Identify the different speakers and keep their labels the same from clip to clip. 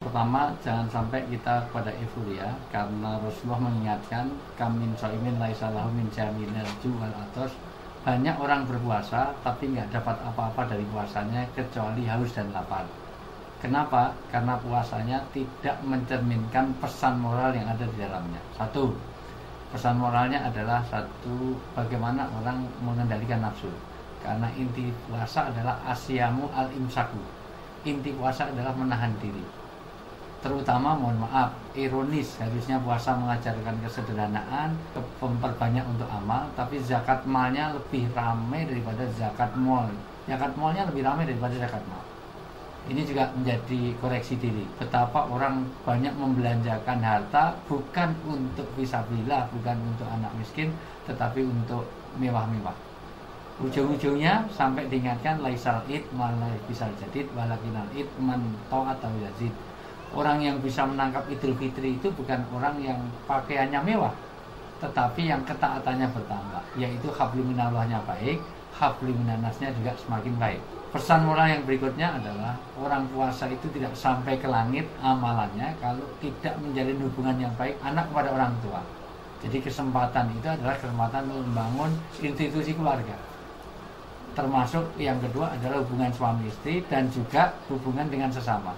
Speaker 1: Pertama, jangan sampai kita pada euforia, karena Rasulullah mengingatkan kamin soimin laisalahu min jaminal jual atos. Banyak orang berpuasa tapi nggak dapat apa-apa dari puasanya kecuali haus dan lapar. Kenapa? Karena puasanya tidak mencerminkan pesan moral yang ada di dalamnya. Satu, pesan moralnya adalah bagaimana orang mengendalikan nafsu. Karena inti puasa adalah asyamu al-imsaku. Inti puasa adalah menahan diri. Terutama, mohon maaf, ironis, harusnya puasa mengajarkan kesederhanaan, memperbanyak untuk amal, tapi zakat malnya lebih ramai daripada zakat mal. Zakat malnya lebih ramai daripada zakat mal. Ini juga menjadi koreksi diri. Betapa orang banyak membelanjakan harta bukan untuk fisabilillah, bukan untuk anak miskin, tetapi untuk mewah-mewah. Ujung-ujungnya sampai diingatkan laisal id malai bisal jadid walakinal id man atau yazid. Orang yang bisa menangkap Idul Fitri itu bukan orang yang pakaiannya mewah, tetapi yang ketaatannya bertambah, yaitu hablum minallahnya baik, hablum minannasnya juga semakin baik. Pesan moral yang berikutnya adalah orang puasa itu tidak sampai ke langit amalannya kalau tidak menjalin hubungan yang baik anak kepada orang tua. Jadi kesempatan itu adalah kesempatan membangun institusi keluarga. Termasuk yang kedua adalah hubungan suami istri dan juga hubungan dengan sesama.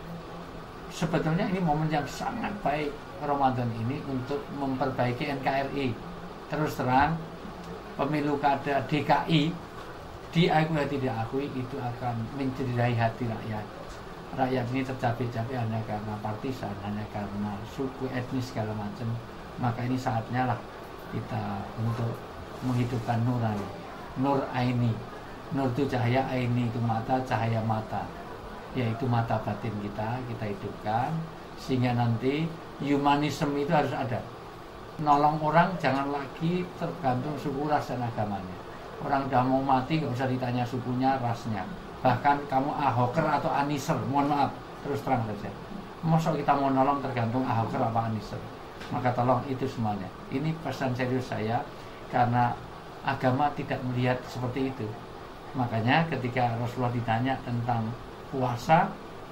Speaker 1: Sebetulnya ini momen yang sangat baik Ramadan ini untuk memperbaiki NKRI. Terus terang, pemilu kada DKI diakui atau tidak akui itu akan mencederai hati rakyat. Rakyat ini tercapek-capek hanya karena partisan, hanya karena suku, etnis segala macam. Maka ini saatnya lah kita untuk menghidupkan nurani, nur aini. Nur itu cahaya, aini itu mata, cahaya mata, yaitu mata batin kita hidupkan, sehingga nanti humanisme itu harus ada. Nolong orang jangan lagi tergantung suku, ras, dan agamanya. Orang udah mau mati nggak bisa ditanya sukunya, rasnya. Bahkan kamu ahoker atau aniser, mohon maaf, terus terang saja. Masa kita mau nolong tergantung ahoker apa aniser? Maka tolong itu semuanya. Ini pesan serius saya, karena agama tidak melihat seperti itu. Makanya ketika Rasulullah ditanya tentang puasa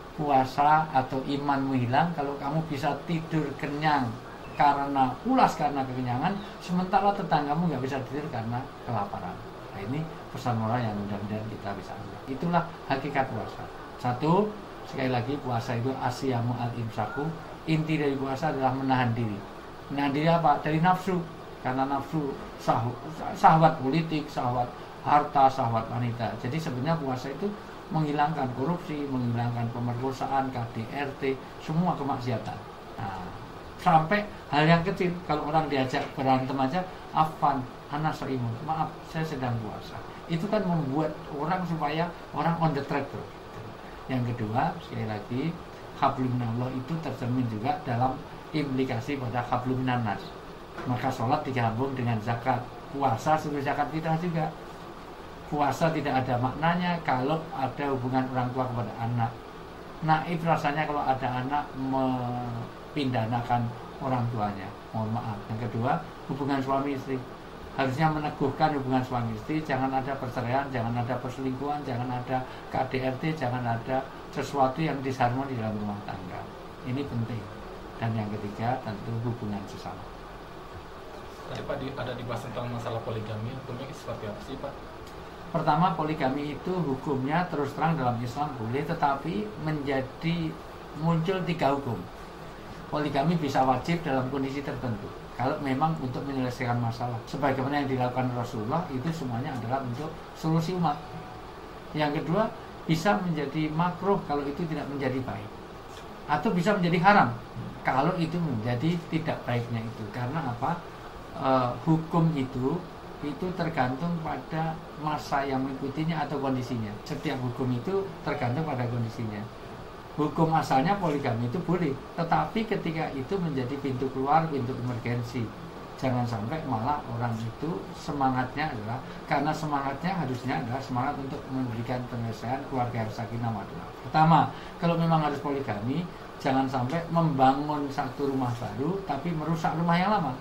Speaker 1: atau imanmu hilang kalau kamu bisa tidur kenyang karena pulas karena kekenyangan, sementara tetanggamu nggak bisa tidur karena kelaparan. Nah, ini pesan moral yang mudah-mudahan kita bisa ambil. Itulah hakikat puasa. Satu, sekali lagi puasa itu asyamu al-imsaku. Inti dari puasa adalah menahan diri. Menahan diri apa? Dari nafsu. Karena nafsu syahwat politik, syahwat harta, syahwat wanita. Jadi sebenarnya puasa itu menghilangkan korupsi, menghilangkan pemerkosaan, KDRT, semua kemaksiatan. Nah, sampai hal yang kecil, kalau orang diajak berantem aja, afan, ana soimun, maaf, saya sedang puasa. Itu kan membuat orang supaya orang on the track terus. Yang kedua, sekali lagi, hablum minallah itu tercermin juga dalam implikasi pada hablum minannas. Maka sholat digabung dengan zakat, puasa sebagai zakat kita juga. Puasa tidak ada maknanya kalau ada hubungan orang tua kepada anak. Naif rasanya kalau ada anak mempidanakan orang tuanya. Mohon maaf. Yang kedua, hubungan suami istri. Harusnya meneguhkan hubungan suami istri. Jangan ada perceraian, jangan ada perselingkuhan, jangan ada KDRT, jangan ada sesuatu yang disharmoni dalam rumah tangga. Ini penting. Dan yang ketiga, tentu hubungan sesama.
Speaker 2: Tadi Pak ada dibahas tentang masalah poligami. Hukumnya seperti apa sih Pak?
Speaker 1: Pertama, poligami itu hukumnya terus terang dalam Islam boleh, tetapi menjadi muncul 3 hukum. Poligami bisa wajib dalam kondisi tertentu. Kalau memang untuk menyelesaikan masalah, sebagaimana yang dilakukan Rasulullah, itu semuanya adalah untuk solusi umat. Yang kedua, bisa menjadi makruh kalau itu tidak menjadi baik, atau bisa menjadi haram kalau itu menjadi tidak baiknya itu. Karena apa? Hukum itu tergantung pada masa yang mengikutinya atau kondisinya. Setiap hukum itu tergantung pada kondisinya. Hukum asalnya poligami itu boleh, tetapi ketika itu menjadi pintu keluar, pintu emergensi, jangan sampai malah orang itu semangatnya adalah, karena semangatnya harusnya adalah semangat untuk memberikan penyelesaian keluarga yang sakinah mawaddah. Pertama, kalau memang harus poligami, jangan sampai membangun satu rumah baru tapi merusak rumah yang lama.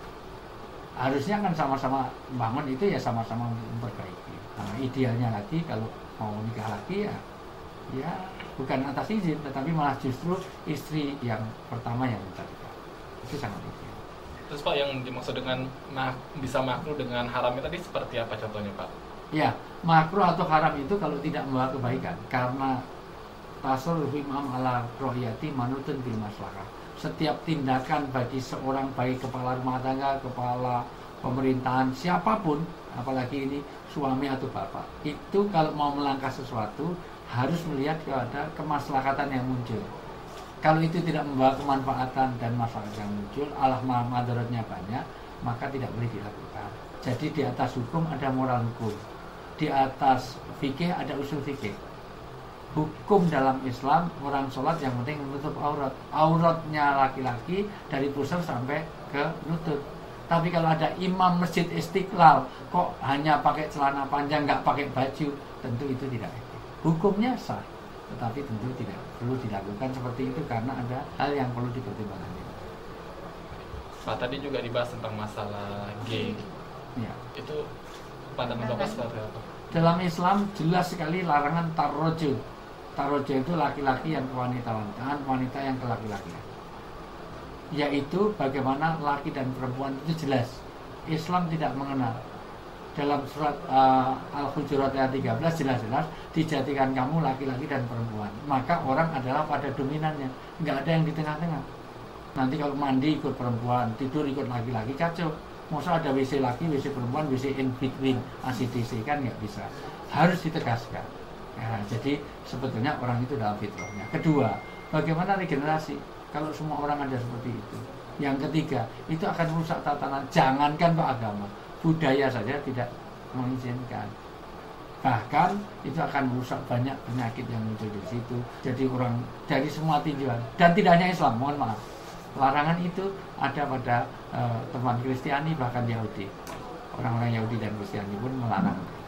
Speaker 1: Harusnya kan sama-sama bangun itu ya sama-sama memperbaiki. Nah, idealnya lagi kalau mau nikah lagi ya ya bukan atas izin, tetapi malah justru istri yang pertama yang mencarikan. Itu sangat ideal.
Speaker 2: Terus Pak, yang dimaksud dengan bisa makruh dengan haramnya tadi seperti apa contohnya Pak?
Speaker 1: Ya, makruh atau haram itu kalau tidak membawa kebaikan, karena tasarruf imam ala rohiyati manutun bil maslahah. Setiap tindakan bagi seorang, baik kepala rumah tangga, kepala pemerintahan, siapapun, apalagi ini suami atau bapak, itu kalau mau melangkah sesuatu harus melihat kepada kemaslahatan yang muncul. Kalau itu tidak membawa kemanfaatan dan maslahat yang muncul, alah madaratnya banyak, maka tidak boleh dilakukan. Jadi di atas hukum ada moral hukum, di atas fikih ada usul fikih. Hukum dalam Islam, orang sholat yang penting menutup aurat. Auratnya laki-laki dari pusar sampai ke lutut. Tapi kalau ada imam masjid Istiqlal kok hanya pakai celana panjang, nggak pakai baju, tentu itu tidak etis. Hukumnya sah, tetapi tentu tidak perlu dilakukan seperti itu karena ada hal yang perlu dipertimbangkan.
Speaker 2: Pak, tadi juga dibahas tentang masalah gay.
Speaker 1: Ya.
Speaker 2: Itu pandangan Bapak seperti apa?
Speaker 1: Dalam Islam jelas sekali larangan tarroju. Tarroju itu laki-laki yang ke wanita-wanitaan, wanita yang ke laki-laki. Yaitu bagaimana laki dan perempuan itu jelas. Islam tidak mengenal. Dalam surat Al-Hujurat ayat 13 jelas-jelas dijadikan kamu laki-laki dan perempuan. Maka orang adalah pada dominannya, nggak ada yang di tengah-tengah. Nanti kalau mandi ikut perempuan, tidur ikut laki-laki, kacau. Masa ada WC laki, WC perempuan, WC in between, ACDC, kan nggak bisa. Harus ditegaskan. Ya, jadi sebetulnya orang itu dalam fitrahnya. Kedua, bagaimana regenerasi? Kalau semua orang ada seperti itu. Yang ketiga, itu akan merusak tatanan. Jangankan agama, budaya saja tidak mengizinkan. Bahkan itu akan merusak banyak penyakit yang muncul di situ. Jadi orang dari semua tinjauan, dan tidak hanya Islam, mohon maaf. Larangan itu ada pada teman Kristiani, bahkan Yahudi. Orang-orang Yahudi dan Kristiani pun melarang.